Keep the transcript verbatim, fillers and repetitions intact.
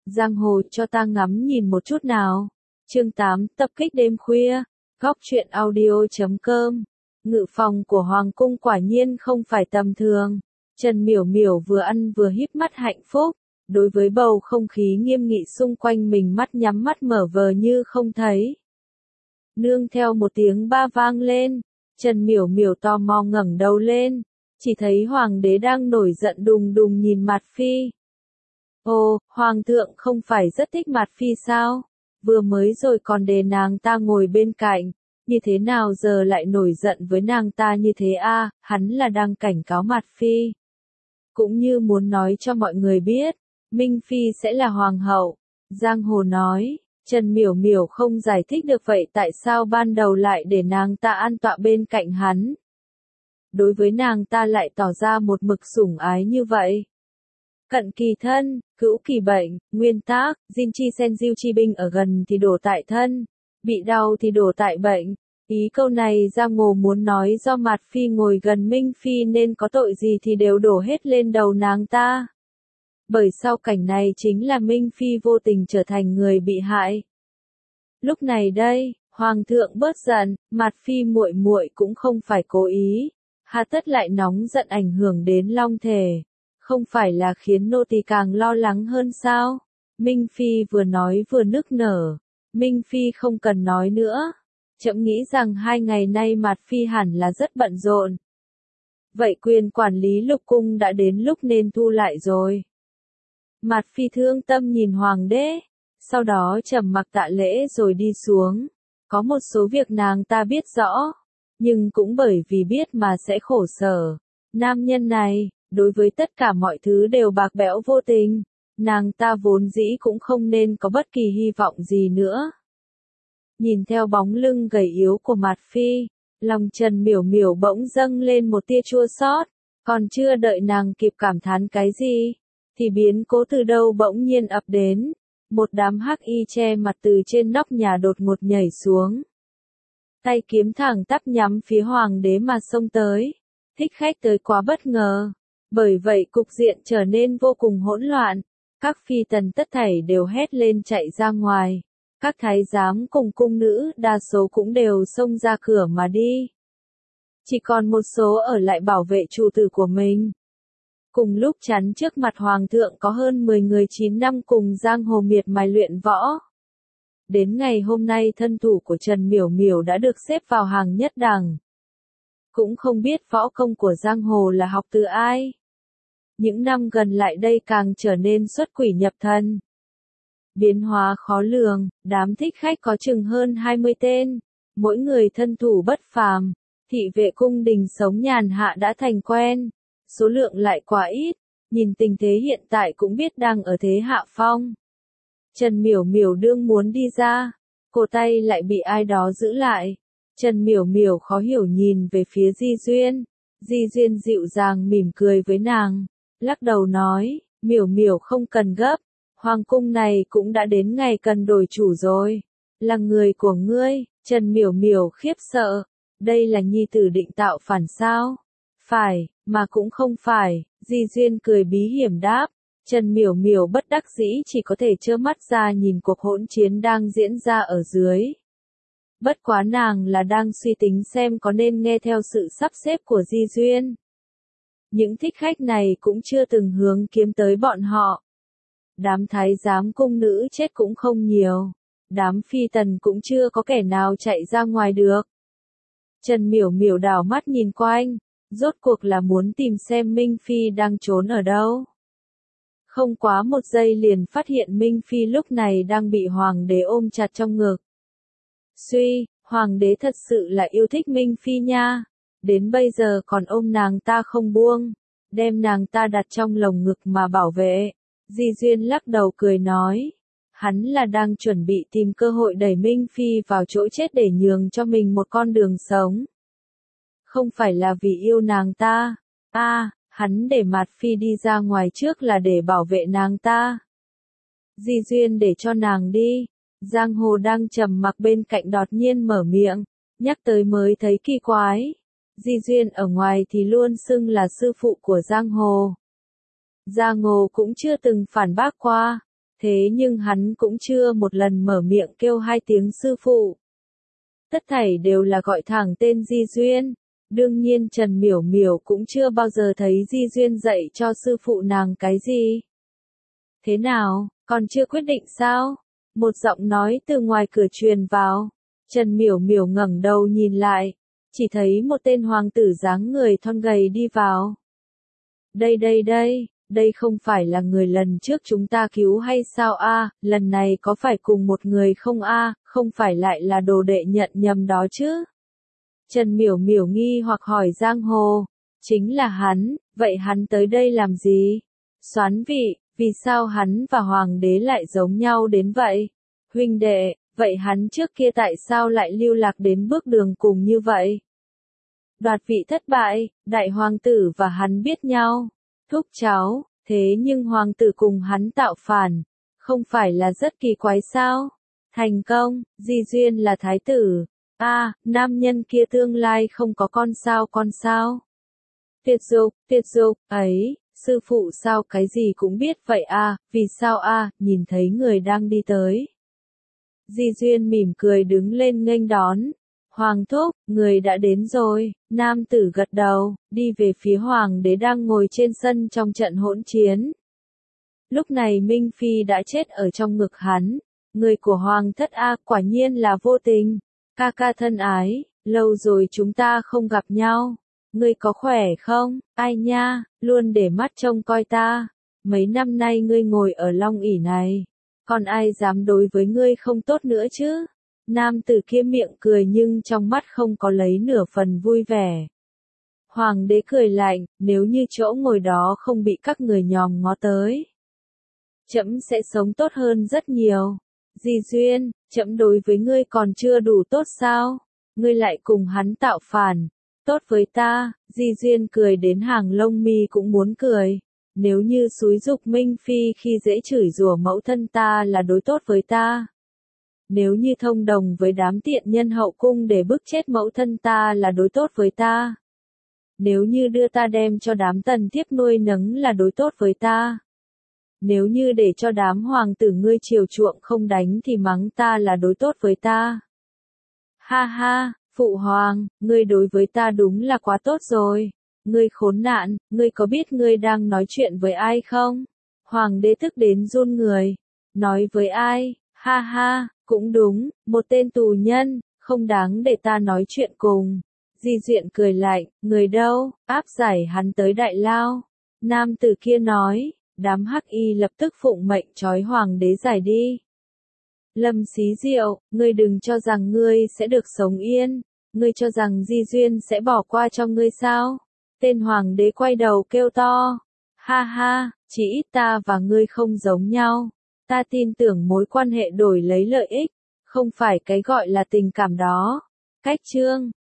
Giang hồ cho ta ngắm nhìn một chút nào. Chương tám, tập kích đêm khuya. Góc truyện audio chấm com. Ngự phòng của Hoàng cung quả nhiên không phải tầm thường. Trần Miểu Miểu vừa ăn vừa híp mắt hạnh phúc. Đối với bầu không khí nghiêm nghị xung quanh mình, mắt nhắm mắt mở vờ như không thấy. Nương theo một tiếng ba vang lên, Trần Miểu Miểu tò mò ngẩng đầu lên, chỉ thấy hoàng đế đang nổi giận đùng đùng nhìn Mạt Phi. Ồ, hoàng thượng không phải rất thích Mạt Phi sao? Vừa mới rồi còn để nàng ta ngồi bên cạnh, như thế nào giờ lại nổi giận với nàng ta như thế a? À, hắn là đang cảnh cáo Mạt Phi. Cũng như muốn nói cho mọi người biết, Minh Phi sẽ là hoàng hậu. Giang hồ nói, Trần Miểu Miểu không giải thích được vậy tại sao ban đầu lại để nàng ta an tọa bên cạnh hắn. Đối với nàng ta lại tỏ ra một mực sủng ái như vậy. Cận kỳ thân, cữu kỳ bệnh, nguyên tác, Jin chi sen diêu chi binh ở gần thì đổ tại thân, bị đau thì đổ tại bệnh. Ý câu này Giang Hồ muốn nói do Mạt Phi ngồi gần Minh Phi nên có tội gì thì đều đổ hết lên đầu nàng ta. Bởi sau cảnh này chính là Minh Phi vô tình trở thành người bị hại. Lúc này đây, Hoàng thượng bớt giận, Mạt Phi muội muội cũng không phải cố ý, hà tất lại nóng giận ảnh hưởng đến long thể. Không phải là khiến nô tỳ càng lo lắng hơn sao? Minh Phi vừa nói vừa nức nở. Minh Phi không cần nói nữa. Trẫm nghĩ rằng hai ngày nay Mạt Phi hẳn là rất bận rộn. Vậy quyền quản lý lục cung đã đến lúc nên thu lại rồi. Mạt Phi thương tâm nhìn hoàng đế, sau đó trầm mặc tạ lễ rồi đi xuống. Có một số việc nàng ta biết rõ, nhưng cũng bởi vì biết mà sẽ khổ sở. Nam nhân này, đối với tất cả mọi thứ đều bạc bẽo vô tình, nàng ta vốn dĩ cũng không nên có bất kỳ hy vọng gì nữa. Nhìn theo bóng lưng gầy yếu của Mạt Phi, lòng Trần Miểu Miểu bỗng dâng lên một tia chua xót, còn chưa đợi nàng kịp cảm thán cái gì, thì biến cố từ đâu bỗng nhiên ập đến, một đám hắc y che mặt từ trên nóc nhà đột ngột nhảy xuống. Tay kiếm thẳng tắp nhắm phía hoàng đế mà xông tới, thích khách tới quá bất ngờ, bởi vậy cục diện trở nên vô cùng hỗn loạn, các phi tần tất thảy đều hét lên chạy ra ngoài. Các thái giám cùng cung nữ đa số cũng đều xông ra cửa mà đi. Chỉ còn một số ở lại bảo vệ chủ tử của mình. Cùng lúc chắn trước mặt hoàng thượng có hơn mười người chín năm cùng giang hồ miệt mài luyện võ. Đến ngày hôm nay thân thủ của Trần Miểu Miểu đã được xếp vào hàng nhất đẳng. Cũng không biết võ công của giang hồ là học từ ai. Những năm gần lại đây càng trở nên xuất quỷ nhập thần. Biến hóa khó lường, đám thích khách có chừng hơn hai mươi tên, mỗi người thân thủ bất phàm, thị vệ cung đình sống nhàn hạ đã thành quen, số lượng lại quá ít, nhìn tình thế hiện tại cũng biết đang ở thế hạ phong. Trần Miểu Miểu đương muốn đi ra, cổ tay lại bị ai đó giữ lại. Trần Miểu Miểu khó hiểu nhìn về phía Di Duyên, Di Duyên dịu dàng mỉm cười với nàng, lắc đầu nói, Miểu Miểu không cần gấp. Hoàng cung này cũng đã đến ngày cần đổi chủ rồi. Là người của ngươi, Trần Miểu Miểu khiếp sợ. Đây là nhi tử định tạo phản sao? Phải, mà cũng không phải. Di Duyên cười bí hiểm đáp. Trần Miểu Miểu bất đắc dĩ chỉ có thể trơ mắt ra nhìn cuộc hỗn chiến đang diễn ra ở dưới. Bất quá nàng là đang suy tính xem có nên nghe theo sự sắp xếp của Di Duyên. Những thích khách này cũng chưa từng hướng kiếm tới bọn họ. Đám thái giám cung nữ chết cũng không nhiều. Đám phi tần cũng chưa có kẻ nào chạy ra ngoài được. Trần Miểu Miểu đảo mắt nhìn quanh, rốt cuộc là muốn tìm xem Minh Phi đang trốn ở đâu. Không quá một giây liền phát hiện Minh Phi lúc này đang bị hoàng đế ôm chặt trong ngực. Suy, hoàng đế thật sự là yêu thích Minh Phi nha. Đến bây giờ còn ôm nàng ta không buông, đem nàng ta đặt trong lồng ngực mà bảo vệ. Di Duyên lắc đầu cười nói, hắn là đang chuẩn bị tìm cơ hội đẩy Minh Phi vào chỗ chết để nhường cho mình một con đường sống. Không phải là vì yêu nàng ta, a, à, hắn để Mạt Phi đi ra ngoài trước là để bảo vệ nàng ta. Di Duyên để cho nàng đi, Giang Hồ đang trầm mặc bên cạnh đột nhiên mở miệng, nhắc tới mới thấy kỳ quái. Di Duyên ở ngoài thì luôn xưng là sư phụ của Giang Hồ. Giang Hồ cũng chưa từng phản bác qua, Thế nhưng hắn cũng chưa một lần mở miệng kêu hai tiếng sư phụ. Tất thảy đều là gọi thẳng tên Di Duyên. Đương nhiên Trần Miểu Miểu cũng chưa bao giờ thấy Di Duyên dạy cho sư phụ nàng cái gì. Thế nào, còn chưa quyết định sao? Một giọng nói từ ngoài cửa truyền vào. Trần Miểu Miểu ngẩng đầu nhìn lại, chỉ thấy một tên hoàng tử dáng người thon gầy đi vào. Đây đây đây, đây không phải là người lần trước chúng ta cứu hay sao a? Lần này có phải cùng một người không a? Không phải lại là đồ đệ nhận nhầm đó chứ? Trần Miểu Miểu nghi hoặc hỏi Giang Hồ. Chính là hắn, vậy hắn tới đây làm gì? Soán vị, vì sao hắn và hoàng đế lại giống nhau đến vậy? Huynh đệ, vậy hắn trước kia tại sao lại lưu lạc đến bước đường cùng như vậy? Đoạt vị thất bại, đại hoàng tử và hắn biết nhau. Thúc cháu, thế nhưng hoàng tử cùng hắn tạo phản, không phải là rất kỳ quái sao? Thành công, Di Duyên là thái tử. A, à, nam nhân kia tương lai không có con sao con sao? Tuyệt dục, tuyệt dục, ấy, sư phụ sao cái gì cũng biết vậy a? À, vì sao a? À, nhìn thấy người đang đi tới. Di Duyên mỉm cười đứng lên nghênh đón. Hoàng thúc, người đã đến rồi. Nam tử gật đầu, đi về phía hoàng đế đang ngồi trên sân trong trận hỗn chiến. Lúc này Minh Phi đã chết ở trong ngực hắn. Người của hoàng thất A quả nhiên là vô tình. Ca ca thân ái, lâu rồi chúng ta không gặp nhau. Ngươi có khỏe không? Ai nha, luôn để mắt trông coi ta. Mấy năm nay ngươi ngồi ở long ỷ này. Còn ai dám đối với ngươi không tốt nữa chứ? Nam tử kia miệng cười nhưng trong mắt không có lấy nửa phần vui vẻ. Hoàng đế cười lạnh, nếu như chỗ ngồi đó không bị các người nhòm ngó tới, trẫm sẽ sống tốt hơn rất nhiều. Di Duyên, trẫm đối với ngươi còn chưa đủ tốt sao? Ngươi lại cùng hắn tạo phản. Tốt với ta, Di Duyên cười đến hàng lông mi cũng muốn cười. Nếu như xúi dục Minh Phi khi dễ chửi rủa mẫu thân ta là đối tốt với ta. Nếu như thông đồng với đám tiện nhân hậu cung để bức chết mẫu thân ta là đối tốt với ta. Nếu như đưa ta đem cho đám tần thiếp nuôi nấng là đối tốt với ta. Nếu như để cho đám hoàng tử ngươi chiều chuộng không đánh thì mắng ta là đối tốt với ta. Ha ha, phụ hoàng, ngươi đối với ta đúng là quá tốt rồi. Ngươi khốn nạn, ngươi có biết ngươi đang nói chuyện với ai không? Hoàng đế tức đến run người. Nói với ai? Ha ha, cũng đúng, một tên tù nhân, không đáng để ta nói chuyện cùng. Di Duyện cười lạnh, người đâu, áp giải hắn tới đại lao. Nam tử kia nói, đám hắc y lập tức phụng mệnh trói hoàng đế giải đi. Lâm Xí Diệu, ngươi đừng cho rằng ngươi sẽ được sống yên, ngươi cho rằng Di Duyên sẽ bỏ qua cho ngươi sao? Tên hoàng đế quay đầu kêu to, ha ha, chỉ ít ta và ngươi không giống nhau. Ta tin tưởng mối quan hệ đổi lấy lợi ích, không phải cái gọi là tình cảm đó. Cách chương